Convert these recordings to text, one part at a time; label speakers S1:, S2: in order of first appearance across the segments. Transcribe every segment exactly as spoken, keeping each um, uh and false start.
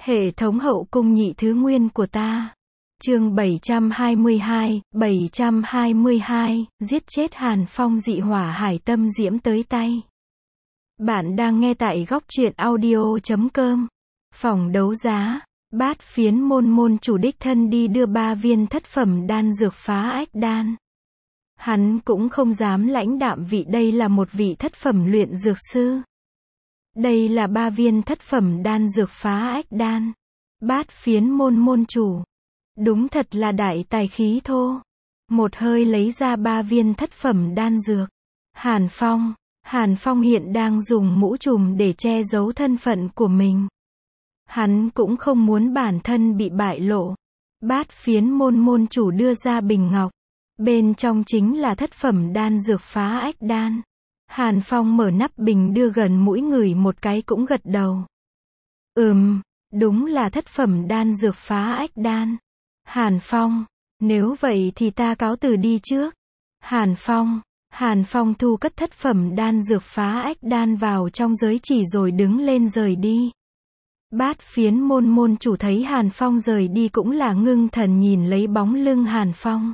S1: Hệ thống hậu cung nhị thứ nguyên của ta. Chương bảy trăm hai mươi hai, bảy trăm hai mươi hai, giết chết Hàn Phong dị hỏa hải tâm diễm tới tay. Bạn đang nghe tại góc truyện audio chấm com. Phòng đấu giá, Bát Phiến môn môn chủ đích thân đi đưa ba viên thất phẩm đan dược phá ách đan. Hắn cũng không dám lãnh đạm vị đây là một vị thất phẩm luyện dược sư. Đây là ba viên thất phẩm đan dược phá ách đan. Bát Phiến môn môn chủ. Đúng thật là đại tài khí thô. Một hơi lấy ra ba viên thất phẩm đan dược. Hàn Phong. Hàn Phong hiện đang dùng mũ trùm để che giấu thân phận của mình. Hắn cũng không muốn bản thân bị bại lộ. Bát Phiến môn môn chủ đưa ra bình ngọc. Bên trong chính là thất phẩm đan dược phá ách đan. Hàn Phong mở nắp bình đưa gần mũi ngửi một cái cũng gật đầu. Ừm, đúng là thất phẩm đan dược phá ách đan. Hàn Phong, nếu vậy thì ta cáo từ đi trước. Hàn Phong, Hàn Phong thu cất thất phẩm đan dược phá ách đan vào trong giới chỉ rồi đứng lên rời đi. Bát Phiến môn môn chủ thấy Hàn Phong rời đi cũng là ngưng thần nhìn lấy bóng lưng Hàn Phong.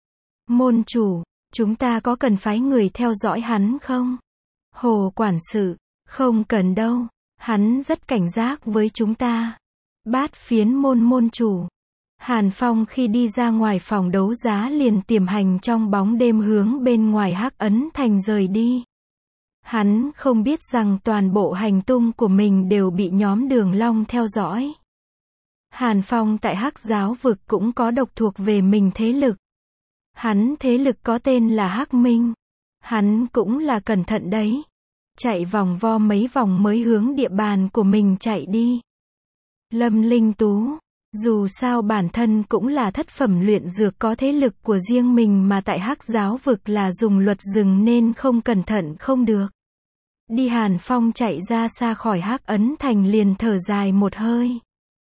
S1: Môn chủ, chúng ta có cần phái người theo dõi hắn không? Hồ quản sự, không cần đâu, hắn rất cảnh giác với chúng ta. Bát Phiến môn môn chủ. Hàn Phong khi đi ra ngoài phòng đấu giá liền tiềm hành trong bóng đêm hướng bên ngoài Hắc Ấn Thành rời đi. Hắn không biết rằng toàn bộ hành tung của mình đều bị nhóm Đường Long theo dõi. Hàn Phong tại Hắc Giáo vực cũng có độc thuộc về mình thế lực. Hắn thế lực có tên là Hắc Minh. Hắn cũng là cẩn thận đấy. Chạy vòng vo mấy vòng mới hướng địa bàn của mình chạy đi. Lâm Linh Tú. Dù sao bản thân cũng là thất phẩm luyện dược có thế lực của riêng mình mà tại Hắc Giáo vực là dùng luật rừng nên không cẩn thận không được. Đi Hàn Phong chạy ra xa khỏi Hắc Ấn Thành liền thở dài một hơi.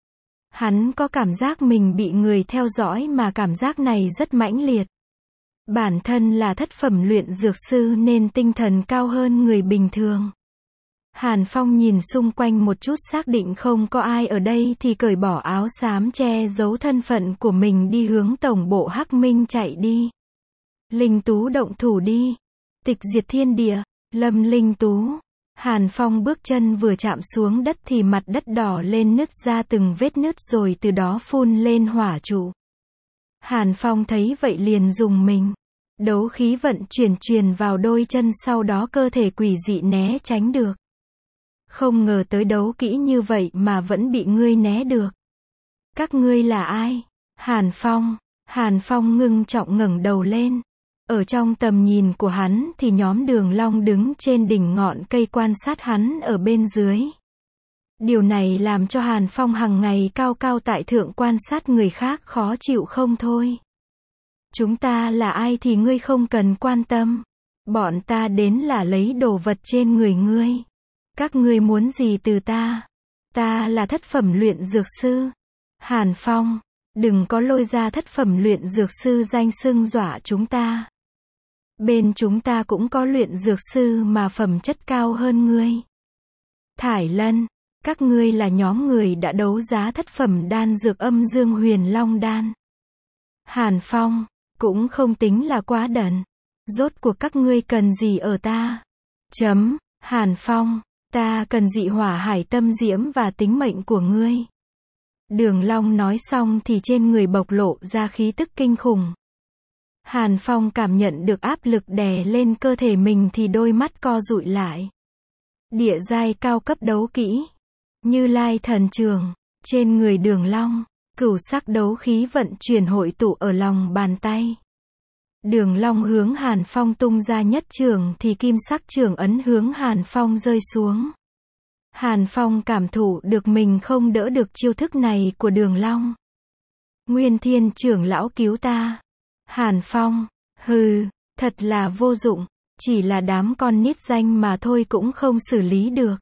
S1: Hắn có cảm giác mình bị người theo dõi mà cảm giác này rất mãnh liệt. Bản thân là thất phẩm luyện dược sư nên tinh thần cao hơn người bình thường. Hàn Phong nhìn xung quanh một chút xác định không có ai ở đây thì cởi bỏ áo xám che giấu thân phận của mình đi hướng tổng bộ Hắc Minh chạy đi. Linh Tú động thủ đi. Tịch diệt thiên địa. Lâm Linh Tú. Hàn Phong bước chân vừa chạm xuống đất thì mặt đất đỏ lên nứt ra từng vết nứt rồi từ đó phun lên hỏa trụ. Hàn Phong thấy vậy liền dùng mình. Đấu khí vận chuyển truyền vào đôi chân sau đó cơ thể quỷ dị né tránh được. Không ngờ tới đấu kỹ như vậy mà vẫn bị ngươi né được. Các ngươi là ai? Hàn Phong. Hàn Phong ngưng trọng ngẩng đầu lên. Ở trong tầm nhìn của hắn thì nhóm Đường Long đứng trên đỉnh ngọn cây quan sát hắn ở bên dưới. Điều này làm cho Hàn Phong hàng ngày cao cao tại thượng quan sát người khác khó chịu không thôi. Chúng ta là ai thì ngươi không cần quan tâm. Bọn ta đến là lấy đồ vật trên người ngươi. Các ngươi muốn gì từ ta? Ta là thất phẩm luyện dược sư. Hàn Phong, đừng có lôi ra thất phẩm luyện dược sư danh xưng dọa chúng ta. Bên chúng ta cũng có luyện dược sư mà phẩm chất cao hơn ngươi. Thải Lân, các ngươi là nhóm người đã đấu giá thất phẩm đan dược Âm Dương Huyền Long đan. Hàn Phong, cũng không tính là quá đần. Rốt cuộc các ngươi cần gì ở ta? Chấm, Hàn Phong, ta cần dị hỏa hải tâm diễm và tính mệnh của ngươi. Đường Long nói xong thì trên người bộc lộ ra khí tức kinh khủng. Hàn Phong cảm nhận được áp lực đè lên cơ thể mình thì đôi mắt co dụi lại. Địa giai cao cấp đấu kỹ. Như Lai thần trường. Trên người Đường Long, cửu sắc đấu khí vận chuyển hội tụ ở lòng bàn tay. Đường Long hướng Hàn Phong tung ra nhất trường thì kim sắc trường ấn hướng Hàn Phong rơi xuống. Hàn Phong cảm thụ được mình không đỡ được chiêu thức này của Đường Long. Nguyên Thiên trưởng lão cứu ta. Hàn Phong, hừ, thật là vô dụng, chỉ là đám con nít danh mà thôi cũng không xử lý được.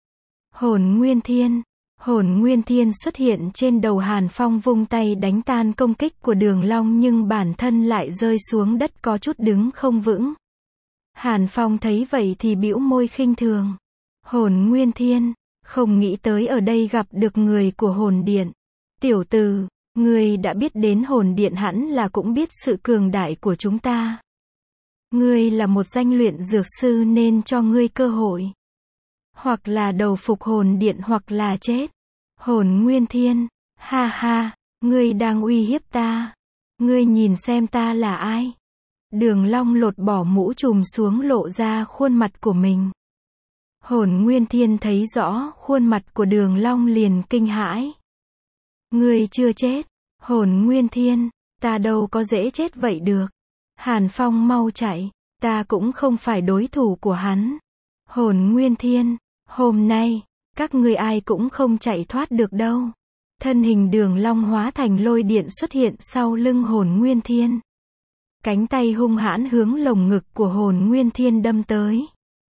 S1: Hồn Nguyên Thiên. Hồn Nguyên Thiên xuất hiện trên đầu Hàn Phong vung tay đánh tan công kích của Đường Long nhưng bản thân lại rơi xuống đất có chút đứng không vững. Hàn Phong thấy vậy thì bĩu môi khinh thường. Hồn Nguyên Thiên, Không nghĩ tới ở đây gặp được người của hồn điện. Tiểu tử, ngươi đã biết đến hồn điện hẳn là cũng biết sự cường đại của chúng ta. Ngươi là một danh luyện dược sư nên cho ngươi cơ hội. Hoặc là đầu phục hồn điện hoặc là chết. Hồn Nguyên Thiên, ha ha, ngươi đang uy hiếp ta. Ngươi nhìn xem ta là ai. Đường Long lột bỏ mũ trùm xuống lộ ra khuôn mặt của mình. Hồn Nguyên Thiên thấy rõ khuôn mặt của Đường Long liền kinh hãi. Ngươi chưa chết. Hồn Nguyên Thiên, ta đâu có dễ chết vậy được. Hàn Phong mau chạy, ta cũng không phải đối thủ của hắn. Hồn Nguyên Thiên, hôm nay, các ngươi ai cũng không chạy thoát được đâu. Thân hình Đường Long hóa thành lôi điện xuất hiện sau lưng hồn Nguyên Thiên. Cánh tay hung hãn hướng lồng ngực của hồn Nguyên Thiên đâm tới.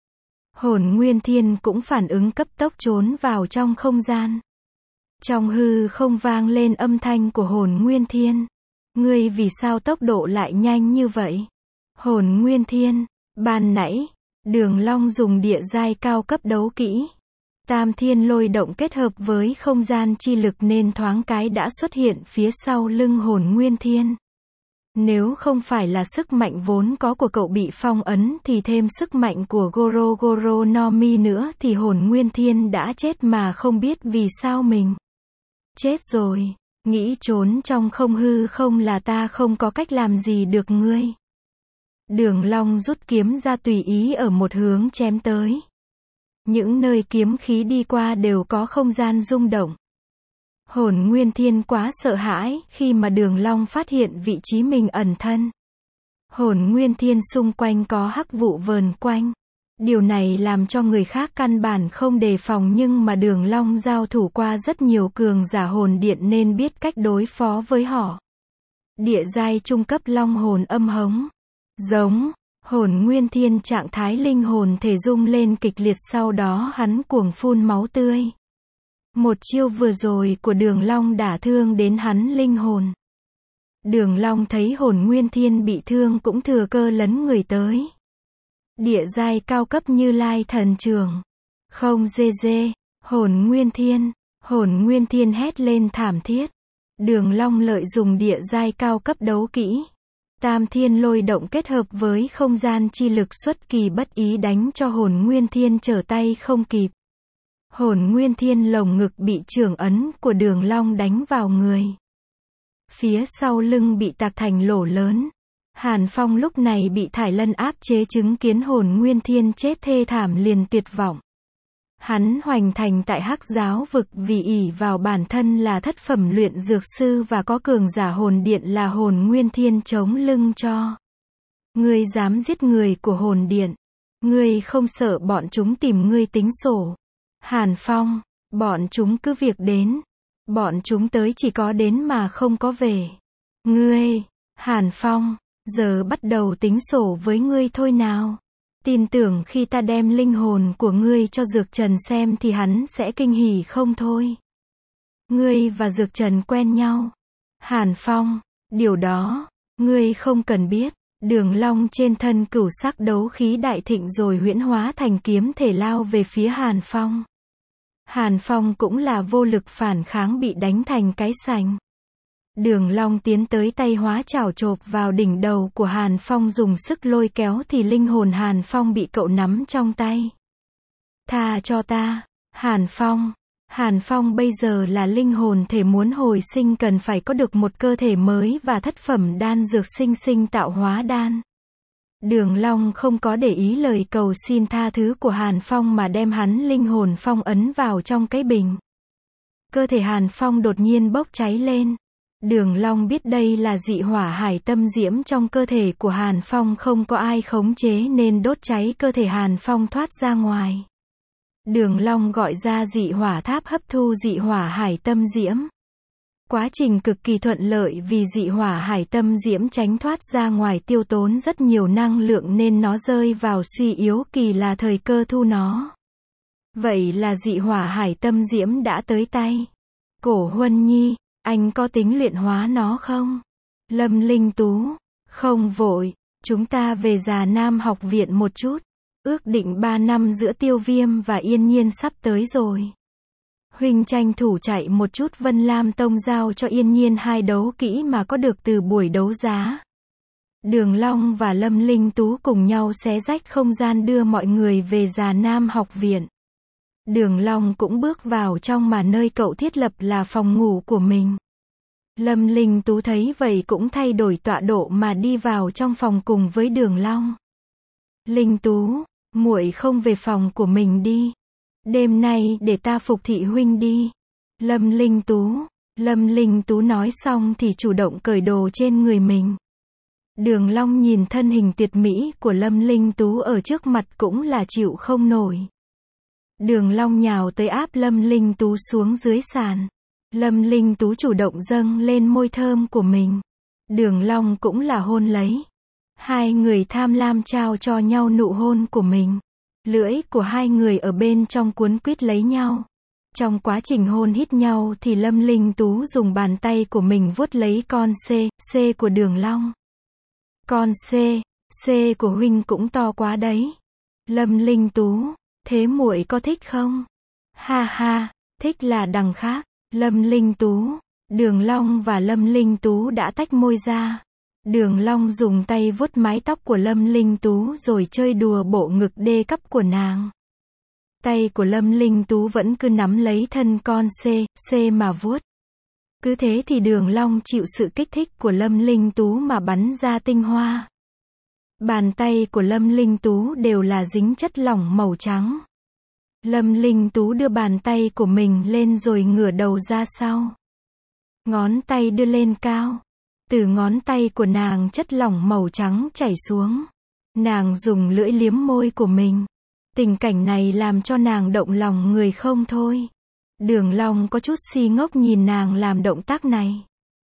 S1: Hồn Nguyên Thiên cũng phản ứng cấp tốc trốn vào trong không gian. Trong hư không vang lên âm thanh của hồn Nguyên Thiên. Ngươi vì sao tốc độ lại nhanh như vậy? Hồn Nguyên Thiên, ban nãy, Đường Long dùng địa giai cao cấp đấu kỹ. Tam thiên lôi động kết hợp với không gian chi lực nên thoáng cái đã xuất hiện phía sau lưng hồn Nguyên Thiên. Nếu không phải là sức mạnh vốn có của cậu bị phong ấn thì thêm sức mạnh của Goro Goro no Mi nữa thì hồn Nguyên Thiên đã chết mà không biết vì sao mình chết rồi. Nghĩ trốn trong không hư không là ta không có cách làm gì được ngươi. Đường Long rút kiếm ra tùy ý ở một hướng chém tới. Những nơi kiếm khí đi qua đều có không gian rung động. Hồn Nguyên Thiên quá sợ hãi khi mà Đường Long phát hiện vị trí mình ẩn thân. Hồn Nguyên Thiên xung quanh có hắc vụ vờn quanh. Điều này làm cho người khác căn bản không đề phòng nhưng mà Đường Long giao thủ qua rất nhiều cường giả hồn điện nên biết cách đối phó với họ. Địa giai trung cấp long hồn âm hống. Giống. Hồn Nguyên Thiên trạng thái linh hồn thể rung lên kịch liệt sau đó hắn cuồng phun máu tươi. Một chiêu vừa rồi của Đường Long đả thương đến hắn linh hồn. Đường Long thấy hồn Nguyên Thiên bị thương cũng thừa cơ lấn người tới. Địa giai cao cấp Như Lai thần trường. Không dê dê, hồn Nguyên Thiên, hồn Nguyên Thiên hét lên thảm thiết. Đường Long lợi dùng địa giai cao cấp đấu kỹ. Tam thiên lôi động kết hợp với không gian chi lực xuất kỳ bất ý đánh cho hồn Nguyên Thiên trở tay không kịp. Hồn Nguyên Thiên lồng ngực bị chưởng ấn của Đường Long đánh vào người. Phía sau lưng bị tạc thành lỗ lớn. Hàn Phong lúc này bị Thải Lân áp chế chứng kiến hồn Nguyên Thiên chết thê thảm liền tuyệt vọng. Hắn hoành thành tại Hắc Giáo vực vì ỷ vào bản thân là thất phẩm luyện dược sư và có cường giả hồn điện là hồn Nguyên Thiên chống lưng cho. Ngươi dám giết người của hồn điện. Ngươi không sợ bọn chúng tìm ngươi tính sổ. Hàn Phong, bọn chúng cứ việc đến. Bọn chúng tới chỉ có đến mà không có về. Ngươi, Hàn Phong, giờ bắt đầu tính sổ với ngươi thôi nào. Tin tưởng khi ta đem linh hồn của ngươi cho Dược Trần xem thì hắn sẽ kinh hỉ không thôi. Ngươi và Dược Trần quen nhau. Hàn Phong, điều đó, ngươi không cần biết. Đường Long trên thân cửu sắc đấu khí đại thịnh rồi huyễn hóa thành kiếm thể lao về phía Hàn Phong. Hàn Phong cũng là vô lực phản kháng bị đánh thành cái sành. Đường Long tiến tới tay hóa chảo chộp vào đỉnh đầu của Hàn Phong dùng sức lôi kéo thì linh hồn Hàn Phong bị cậu nắm trong tay. Tha cho ta, Hàn Phong. Hàn Phong bây giờ là linh hồn thể muốn hồi sinh cần phải có được một cơ thể mới và thất phẩm đan dược sinh sinh tạo hóa đan. Đường Long không có để ý lời cầu xin tha thứ của Hàn Phong mà đem hắn linh hồn phong ấn vào trong cái bình. Cơ thể Hàn Phong đột nhiên bốc cháy lên. Đường Long biết đây là dị hỏa hải tâm diễm trong cơ thể của Hàn Phong không có ai khống chế nên đốt cháy cơ thể Hàn Phong thoát ra ngoài. Đường Long gọi ra dị hỏa tháp hấp thu dị hỏa hải tâm diễm. Quá trình cực kỳ thuận lợi vì dị hỏa hải tâm diễm tránh thoát ra ngoài tiêu tốn rất nhiều năng lượng nên nó rơi vào suy yếu kỳ là thời cơ thu nó. Vậy là dị hỏa hải tâm diễm đã tới tay. Cổ Huân Nhi, anh có tính luyện hóa nó không? Lâm Linh Tú, không vội, chúng ta về Già Nam học viện một chút. Ước định ba năm giữa Tiêu Viêm và Yên Nhiên sắp tới rồi. Huynh tranh thủ chạy một chút Vân Lam Tông giao cho Yên Nhiên hai đấu kỹ mà có được từ buổi đấu giá. Đường Long và Lâm Linh Tú cùng nhau xé rách không gian đưa mọi người về Già Nam học viện. Đường Long cũng bước vào trong mà nơi cậu thiết lập là phòng ngủ của mình. Lâm Linh Tú thấy vậy cũng thay đổi tọa độ mà đi vào trong phòng cùng với Đường Long. Linh Tú, muội không về phòng của mình đi. Đêm nay để ta phục thị huynh đi. Lâm Linh Tú, Lâm Linh Tú nói xong thì chủ động cởi đồ trên người mình. Đường Long nhìn thân hình tuyệt mỹ của Lâm Linh Tú ở trước mặt cũng là chịu không nổi. Đường Long nhào tới áp Lâm Linh Tú xuống dưới sàn. Lâm Linh Tú chủ động dâng lên môi thơm của mình. Đường Long cũng là hôn lấy. Hai người tham lam trao cho nhau nụ hôn của mình. Lưỡi của hai người ở bên trong cuốn quýt lấy nhau. Trong quá trình hôn hít nhau thì Lâm Linh Tú dùng bàn tay của mình vuốt lấy con C, C của Đường Long. Con C, C của huynh cũng to quá đấy. Lâm Linh Tú, thế muội có thích không? Ha ha, thích là đằng khác. Lâm Linh Tú, Đường Long và Lâm Linh Tú đã tách môi ra. Đường Long dùng tay vuốt mái tóc của Lâm Linh Tú rồi chơi đùa bộ ngực đê cấp của nàng. Tay của Lâm Linh Tú vẫn cứ nắm lấy thân con C, C mà vuốt. Cứ thế thì Đường Long chịu sự kích thích của Lâm Linh Tú mà bắn ra tinh hoa. Bàn tay của Lâm Linh Tú đều là dính chất lỏng màu trắng. Lâm Linh Tú đưa bàn tay của mình lên rồi ngửa đầu ra sau. Ngón tay đưa lên cao. Từ ngón tay của nàng chất lỏng màu trắng chảy xuống. Nàng dùng lưỡi liếm môi của mình. Tình cảnh này làm cho nàng động lòng người không thôi. Đường Long có chút si ngốc nhìn nàng làm động tác này.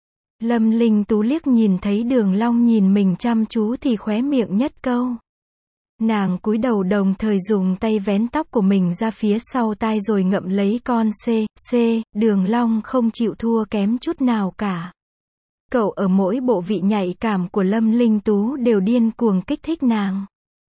S1: Lâm Linh Tú liếc nhìn thấy Đường Long nhìn mình chăm chú thì khóe miệng nhất câu. Nàng cúi đầu đồng thời dùng tay vén tóc của mình ra phía sau tai rồi ngậm lấy con C, C, Đường Long không chịu thua kém chút nào cả. Cậu ở mỗi bộ vị nhạy cảm của Lâm Linh Tú đều điên cuồng kích thích nàng.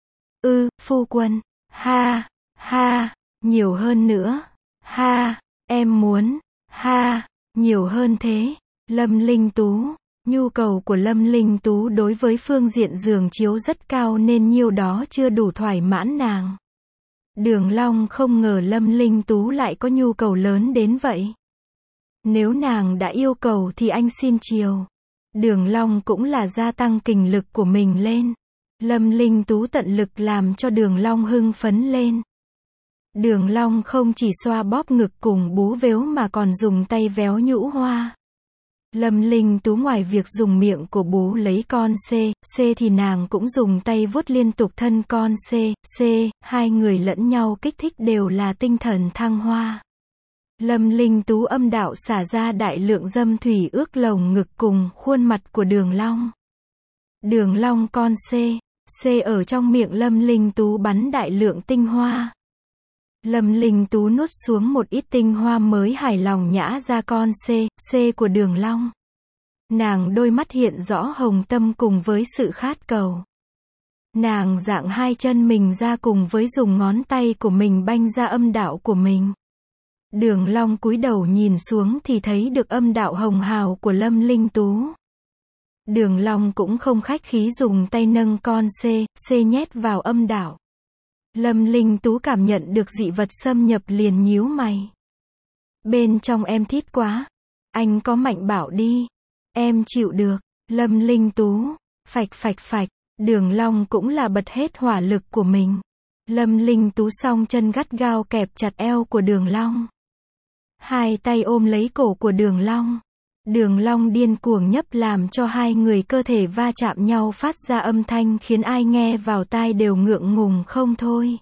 S1: Ư, phu quân, ha, ha, nhiều hơn nữa, ha, em muốn, ha, nhiều hơn thế. Lâm Linh Tú, nhu cầu của Lâm Linh Tú đối với phương diện giường chiếu rất cao nên nhiêu đó chưa đủ thỏa mãn nàng. Đường Long không ngờ Lâm Linh Tú lại có nhu cầu lớn đến vậy. Nếu nàng đã yêu cầu thì anh xin chiều. Đường Long cũng là gia tăng kình lực của mình lên. Lâm Linh Tú tận lực làm cho Đường Long hưng phấn lên. Đường Long không chỉ xoa bóp ngực cùng bú vếu mà còn dùng tay véo nhũ hoa. Lâm Linh Tú ngoài việc dùng miệng của bú lấy con C, C thì nàng cũng dùng tay vuốt liên tục thân con C, C, hai người lẫn nhau kích thích đều là tinh thần thăng hoa. Lâm Linh Tú âm đạo xả ra đại lượng dâm thủy ước lồng ngực cùng khuôn mặt của Đường Long. Đường Long con C, C ở trong miệng Lâm Linh Tú bắn đại lượng tinh hoa. Lâm Linh Tú nuốt xuống một ít tinh hoa mới hài lòng nhả ra con C, C của Đường Long. Nàng đôi mắt hiện rõ hồng tâm cùng với sự khát cầu. Nàng dạng hai chân mình ra cùng với dùng ngón tay của mình banh ra âm đạo của mình. Đường Long cúi đầu nhìn xuống thì thấy được âm đạo hồng hào của Lâm Linh Tú. Đường Long cũng không khách khí dùng tay nâng con C, C nhét vào âm đạo. Lâm Linh Tú cảm nhận được dị vật xâm nhập liền nhíu mày. Bên trong em thít quá. Anh có mạnh bảo đi. Em chịu được. Lâm Linh Tú. Phạch phạch phạch. Đường Long cũng là bật hết hỏa lực của mình. Lâm Linh Tú song chân gắt gao kẹp chặt eo của Đường Long. Hai tay ôm lấy cổ của Đường Long. Đường Long điên cuồng nhấp làm cho hai người cơ thể va chạm nhau phát ra âm thanh khiến ai nghe vào tai đều ngượng ngùng không thôi.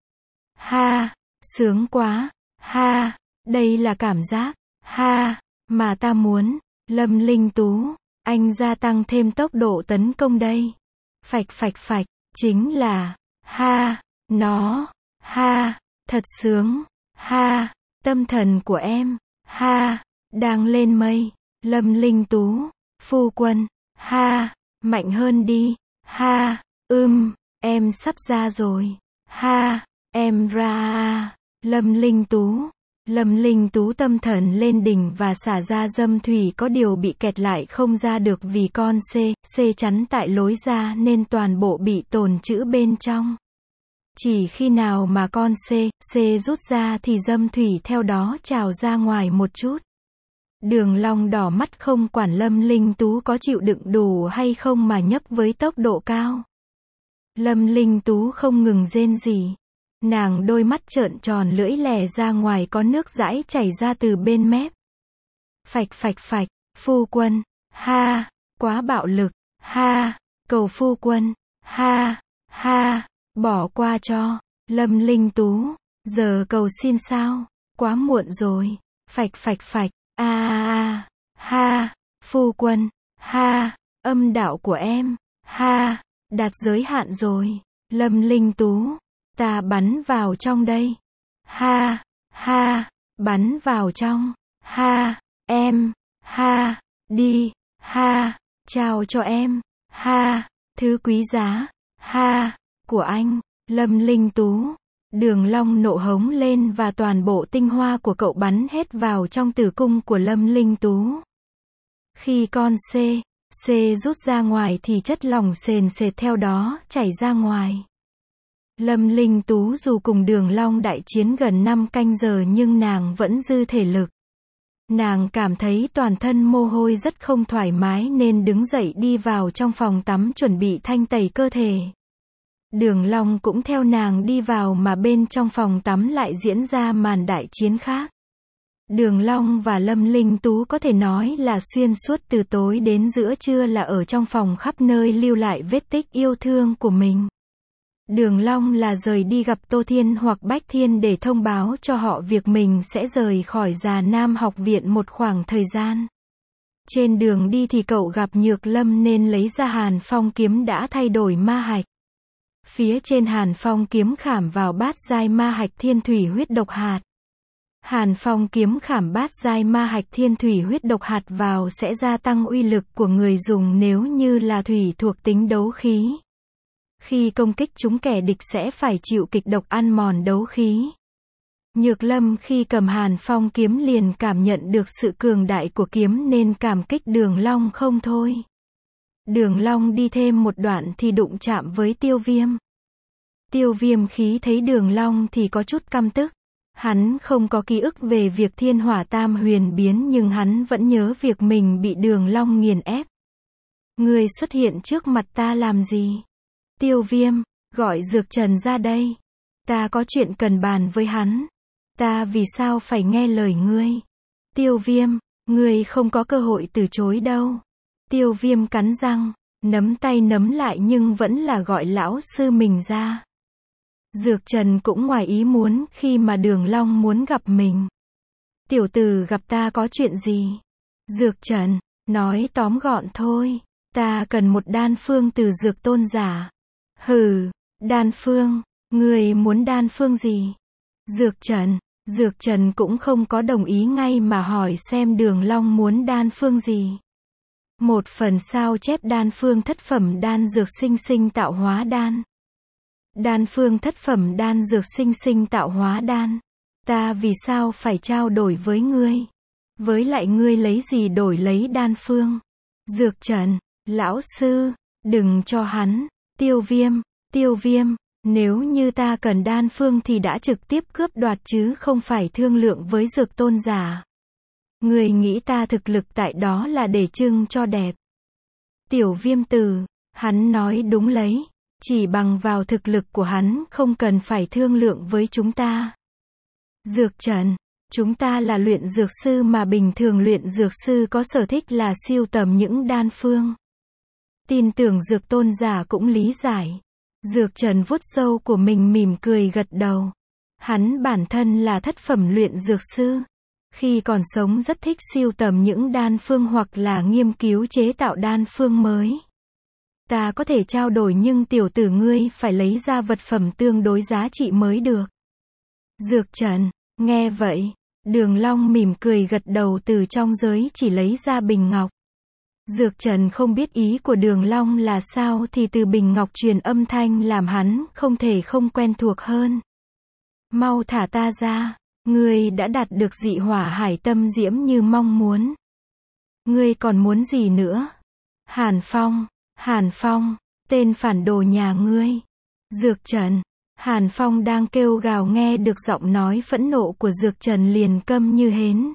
S1: Ha, sướng quá, ha, đây là cảm giác, ha, mà ta muốn. Lâm Linh Tú, anh gia tăng thêm tốc độ tấn công đây. Phạch phạch phạch, chính là, ha, nó, ha, thật sướng, ha, tâm thần của em, ha, đang lên mây. Lâm Linh Tú, phu quân, ha, mạnh hơn đi, ha, ưm, em sắp ra rồi, ha, em ra. Lâm Linh Tú, Lâm Linh Tú tâm thần lên đỉnh và xả ra dâm thủy, có điều bị kẹt lại không ra được vì con C, C chắn tại lối ra nên toàn bộ bị tồn trữ bên trong. Chỉ khi nào mà con C, C rút ra thì dâm thủy theo đó trào ra ngoài một chút. Đường Long đỏ mắt không quản Lâm Linh Tú có chịu đựng đủ hay không mà nhấp với tốc độ cao. Lâm Linh Tú không ngừng rên rỉ. Nàng đôi mắt trợn tròn, lưỡi lè ra ngoài, có nước dãi chảy ra từ bên mép. Phạch phạch phạch, phu quân, ha, quá bạo lực, ha, cầu phu quân, ha, ha, bỏ qua cho, Lâm Linh Tú, giờ cầu xin sao, quá muộn rồi, phạch phạch phạch, a a a, ha, phu quân, ha, âm đạo của em, ha, đạt giới hạn rồi, Lâm Linh Tú. Ta bắn vào trong đây. Ha, ha, bắn vào trong. Ha, em, ha, đi, ha, trao cho em. Ha, thứ quý giá. Ha, của anh, Lâm Linh Tú. Đường Long nộ hống lên và toàn bộ tinh hoa của cậu bắn hết vào trong tử cung của Lâm Linh Tú. Khi con C, C rút ra ngoài thì chất lỏng sền sệt theo đó chảy ra ngoài. Lâm Linh Tú dù cùng Đường Long đại chiến gần năm canh giờ nhưng nàng vẫn dư thể lực. Nàng cảm thấy toàn thân mồ hôi rất không thoải mái nên đứng dậy đi vào trong phòng tắm chuẩn bị thanh tẩy cơ thể. Đường Long cũng theo nàng đi vào mà bên trong phòng tắm lại diễn ra màn đại chiến khác. Đường Long và Lâm Linh Tú có thể nói là xuyên suốt từ tối đến giữa trưa là ở trong phòng khắp nơi lưu lại vết tích yêu thương của mình. Đường Long là rời đi gặp Tô Thiên hoặc Bách Thiên để thông báo cho họ việc mình sẽ rời khỏi Già Nam học viện một khoảng thời gian. Trên đường đi thì cậu gặp Nhược Lâm nên lấy ra Hàn Phong kiếm đã thay đổi ma hạch. Phía trên Hàn Phong kiếm khảm vào bát giai ma hạch thiên thủy huyết độc hạt. Hàn Phong kiếm khảm bát giai ma hạch thiên thủy huyết độc hạt vào sẽ gia tăng uy lực của người dùng nếu như là thủy thuộc tính đấu khí. Khi công kích chúng kẻ địch sẽ phải chịu kịch độc ăn mòn đấu khí. Nhược Lâm khi cầm Hàn Phong kiếm liền cảm nhận được sự cường đại của kiếm nên cảm kích Đường Long không thôi. Đường Long đi thêm một đoạn thì đụng chạm với Tiêu Viêm. Tiêu Viêm khí thấy Đường Long thì có chút căm tức. Hắn không có ký ức về việc thiên hỏa tam huyền biến nhưng hắn vẫn nhớ việc mình bị Đường Long nghiền ép. Ngươi xuất hiện trước mặt ta làm gì? Tiêu Viêm, gọi Dược Trần ra đây. Ta có chuyện cần bàn với hắn. Ta vì sao phải nghe lời ngươi? Tiêu Viêm, ngươi không có cơ hội từ chối đâu. Tiêu Viêm cắn răng, nắm tay nắm lại nhưng vẫn là gọi lão sư mình ra. Dược Trần cũng ngoài ý muốn khi mà Đường Long muốn gặp mình. Tiểu tử gặp ta có chuyện gì? Dược Trần, nói tóm gọn thôi. Ta cần một đan phương từ Dược Tôn giả. Hừ, đan phương, ngươi muốn đan phương gì? Dược Trần, Dược Trần cũng không có đồng ý ngay mà hỏi xem Đường Long muốn đan phương gì. Một phần sao chép đan phương thất phẩm đan dược sinh sinh tạo hóa đan. Đan phương thất phẩm đan dược sinh sinh tạo hóa đan. Ta vì sao phải trao đổi với ngươi? Với lại ngươi lấy gì đổi lấy đan phương? Dược Trần, lão sư, đừng cho hắn. Tiêu Viêm, Tiêu Viêm, nếu như ta cần đan phương thì đã trực tiếp cướp đoạt chứ không phải thương lượng với Dược Tôn giả. Người nghĩ ta thực lực tại đó là để trưng cho đẹp. Tiểu Viêm tử, hắn nói đúng lấy, chỉ bằng vào thực lực của hắn không cần phải thương lượng với chúng ta. Dược Trần, chúng ta là luyện dược sư mà bình thường luyện dược sư có sở thích là sưu tầm những đan phương. Tin tưởng Dược Tôn giả cũng lý giải. Dược Trần vuốt râu của mình mỉm cười gật đầu. Hắn bản thân là thất phẩm luyện dược sư. Khi còn sống rất thích sưu tầm những đan phương hoặc là nghiên cứu chế tạo đan phương mới. Ta có thể trao đổi nhưng tiểu tử ngươi phải lấy ra vật phẩm tương đối giá trị mới được. Dược Trần, nghe vậy, Đường Long mỉm cười gật đầu, từ trong giới chỉ lấy ra bình ngọc. Dược Trần không biết ý của Đường Long là sao thì từ bình ngọc truyền âm thanh làm hắn không thể không quen thuộc hơn. Mau thả ta ra. Ngươi đã đạt được dị hỏa hải tâm diễm như mong muốn. Ngươi còn muốn gì nữa? Hàn Phong, Hàn Phong, tên phản đồ nhà ngươi. Dược Trần, Hàn Phong đang kêu gào nghe được giọng nói phẫn nộ của Dược Trần liền câm như hến.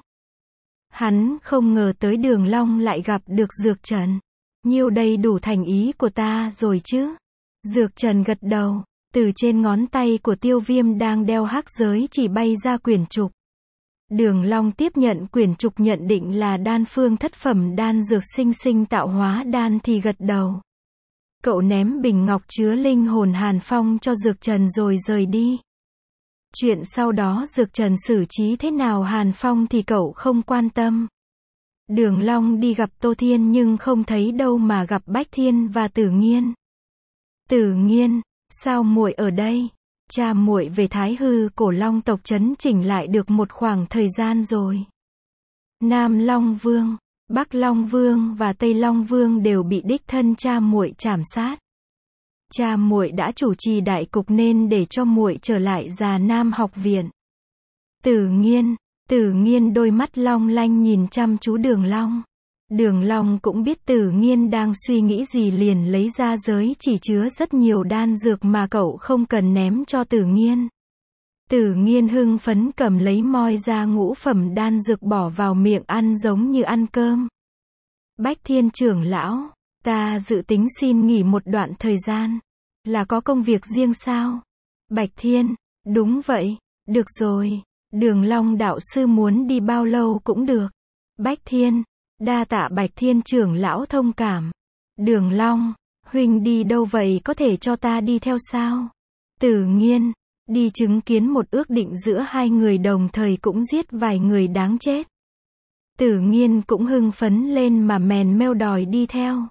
S1: Hắn không ngờ tới Đường Long lại gặp được Dược Trần. Nhiêu đây đủ thành ý của ta rồi chứ? Dược Trần gật đầu, từ trên ngón tay của Tiêu Viêm đang đeo hắc giới chỉ bay ra quyển trục. Đường Long tiếp nhận quyển trục nhận định là đan phương thất phẩm đan dược sinh sinh tạo hóa đan thì gật đầu. Cậu ném bình ngọc chứa linh hồn Hàn Phong cho Dược Trần rồi rời đi. Chuyện sau đó Dược Trần xử trí thế nào Hàn Phong thì cậu không quan tâm. Đường Long đi gặp Tô Thiên nhưng không thấy đâu mà gặp Bách Thiên và Tử Nghiên. Tử Nghiên, sao muội ở đây? Cha muội về Thái Hư Cổ Long tộc trấn chỉnh lại được một khoảng thời gian rồi. Nam Long Vương, Bắc Long Vương và Tây Long Vương đều bị đích thân cha muội trảm sát. Cha muội đã chủ trì đại cục nên để cho muội trở lại Già Nam học viện. Tử Nghiên, Tử Nghiên đôi mắt long lanh nhìn chăm chú Đường Long. Đường Long cũng biết Tử Nghiên đang suy nghĩ gì liền lấy ra giới chỉ chứa rất nhiều đan dược mà cậu không cần ném cho Tử Nghiên. Tử Nghiên hưng phấn cầm lấy moi ra ngũ phẩm đan dược bỏ vào miệng ăn giống như ăn cơm. Bách Thiên trưởng lão, ta dự tính xin nghỉ một đoạn thời gian. Là có công việc riêng sao? Bạch Thiên, đúng vậy, được rồi, Đường Long đạo sư muốn đi bao lâu cũng được. Bách Thiên, đa tạ Bạch Thiên trưởng lão thông cảm. Đường Long, huynh đi đâu vậy có thể cho ta đi theo sao? Tử Nghiên, đi chứng kiến một ước định giữa hai người đồng thời cũng giết vài người đáng chết. Tử Nghiên cũng hưng phấn lên mà mèn meo đòi đi theo.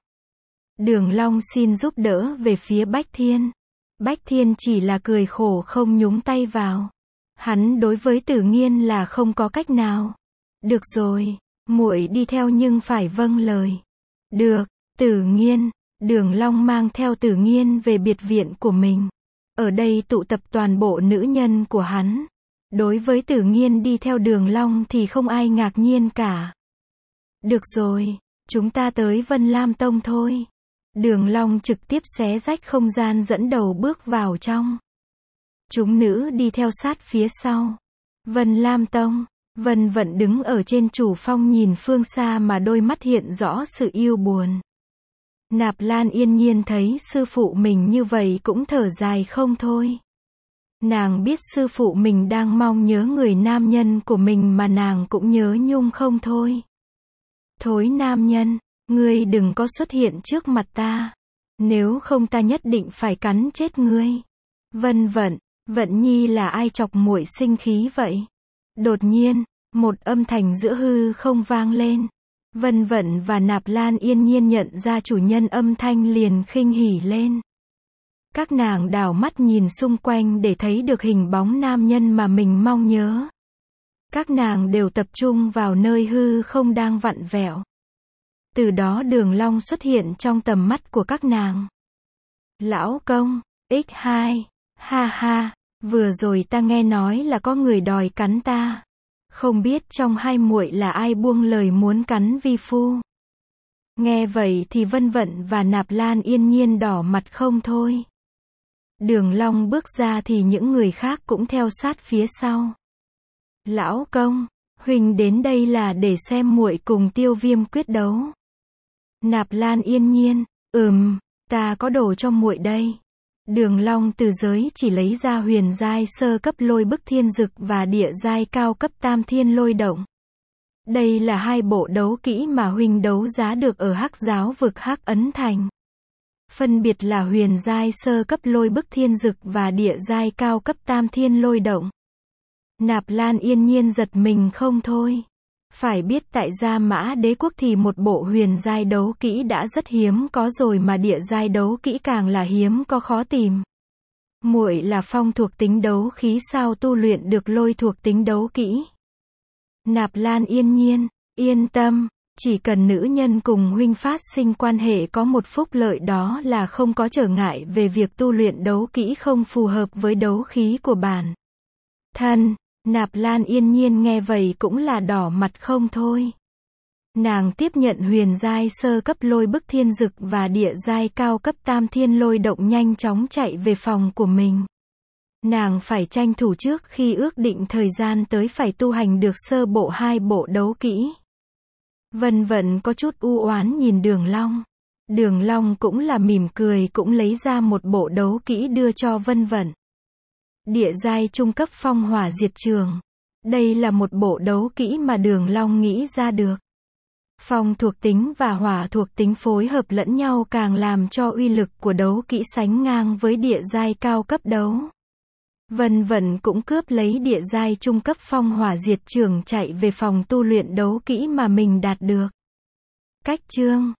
S1: Đường Long xin giúp đỡ về phía Bách Thiên. Bách Thiên chỉ là cười khổ không nhúng tay vào. Hắn đối với Tử Nghiên là không có cách nào. Được rồi, muội đi theo nhưng phải vâng lời. Được, Tử Nghiên. Đường Long mang theo Tử Nghiên về biệt viện của mình. Ở đây tụ tập toàn bộ nữ nhân của hắn. Đối với Tử Nghiên đi theo Đường Long thì không ai ngạc nhiên cả. Được rồi, chúng ta tới Vân Lam Tông thôi. Đường Long trực tiếp xé rách không gian dẫn đầu bước vào trong. Chúng nữ đi theo sát phía sau. Vân Lam Tông, Vân Vận đứng ở trên chủ phong nhìn phương xa mà đôi mắt hiện rõ sự yêu buồn. Nạp Lan yên nhiên thấy sư phụ mình như vậy cũng thở dài không thôi. Nàng biết sư phụ mình đang mong nhớ người nam nhân của mình mà nàng cũng nhớ nhung không thôi. Thối nam nhân, ngươi đừng có xuất hiện trước mặt ta. Nếu không ta nhất định phải cắn chết ngươi. Vân Vận, Vận Nhi là ai chọc muội sinh khí vậy? Đột nhiên, một âm thanh giữa hư không vang lên. Vân Vận và Nạp Lan yên nhiên nhận ra chủ nhân âm thanh liền khinh hỉ lên. Các nàng đảo mắt nhìn xung quanh để thấy được hình bóng nam nhân mà mình mong nhớ. Các nàng đều tập trung vào nơi hư không đang vặn vẹo. Từ đó Đường Long xuất hiện trong tầm mắt của các nàng. Lão công, ích hai, ha ha, vừa rồi ta nghe nói là có người đòi cắn ta. Không biết trong hai muội là ai buông lời muốn cắn vi phu. Nghe vậy thì Vân Vận và Nạp Lan yên nhiên đỏ mặt không thôi. Đường Long bước ra thì những người khác cũng theo sát phía sau. Lão công, huynh đến đây là để xem muội cùng Tiêu Viêm quyết đấu. Nạp Lan yên nhiên, ừm, ta có đồ cho muội đây. Đường Long từ giới chỉ lấy ra huyền giai sơ cấp lôi bức thiên dực và địa giai cao cấp tam thiên lôi động. Đây là hai bộ đấu kỹ mà huynh đấu giá được ở Hắc Giáo vực Hắc Ấn Thành. Phân biệt là huyền giai sơ cấp lôi bức thiên dực và địa giai cao cấp tam thiên lôi động. Nạp Lan yên nhiên giật mình không thôi. Phải biết tại Gia Mã Đế quốc thì một bộ huyền giai đấu kỹ đã rất hiếm có rồi mà địa giai đấu kỹ càng là hiếm có khó tìm. Muội là phong thuộc tính đấu khí sao tu luyện được lôi thuộc tính đấu kỹ? Nạp Lan yên nhiên, yên tâm, chỉ cần nữ nhân cùng huynh phát sinh quan hệ có một phúc lợi đó là không có trở ngại về việc tu luyện đấu kỹ không phù hợp với đấu khí của bản thân. Nạp Lan yên nhiên nghe vậy cũng là đỏ mặt không thôi. Nàng tiếp nhận huyền giai sơ cấp lôi bức thiên dực và địa giai cao cấp tam thiên lôi động, nhanh chóng chạy về phòng của mình. Nàng phải tranh thủ trước khi ước định thời gian tới phải tu hành được sơ bộ hai bộ đấu kỹ. Vân Vận có chút u oán nhìn Đường Long. Đường Long cũng là mỉm cười, cũng lấy ra một bộ đấu kỹ đưa cho Vân Vận. Địa giai trung cấp phong hỏa diệt trường. Đây là một bộ đấu kỹ mà Đường Long nghĩ ra được. Phong thuộc tính và hỏa thuộc tính phối hợp lẫn nhau càng làm cho uy lực của đấu kỹ sánh ngang với địa giai cao cấp đấu. Vân Vận cũng cướp lấy địa giai trung cấp phong hỏa diệt trường chạy về phòng tu luyện đấu kỹ mà mình đạt được. Cách chương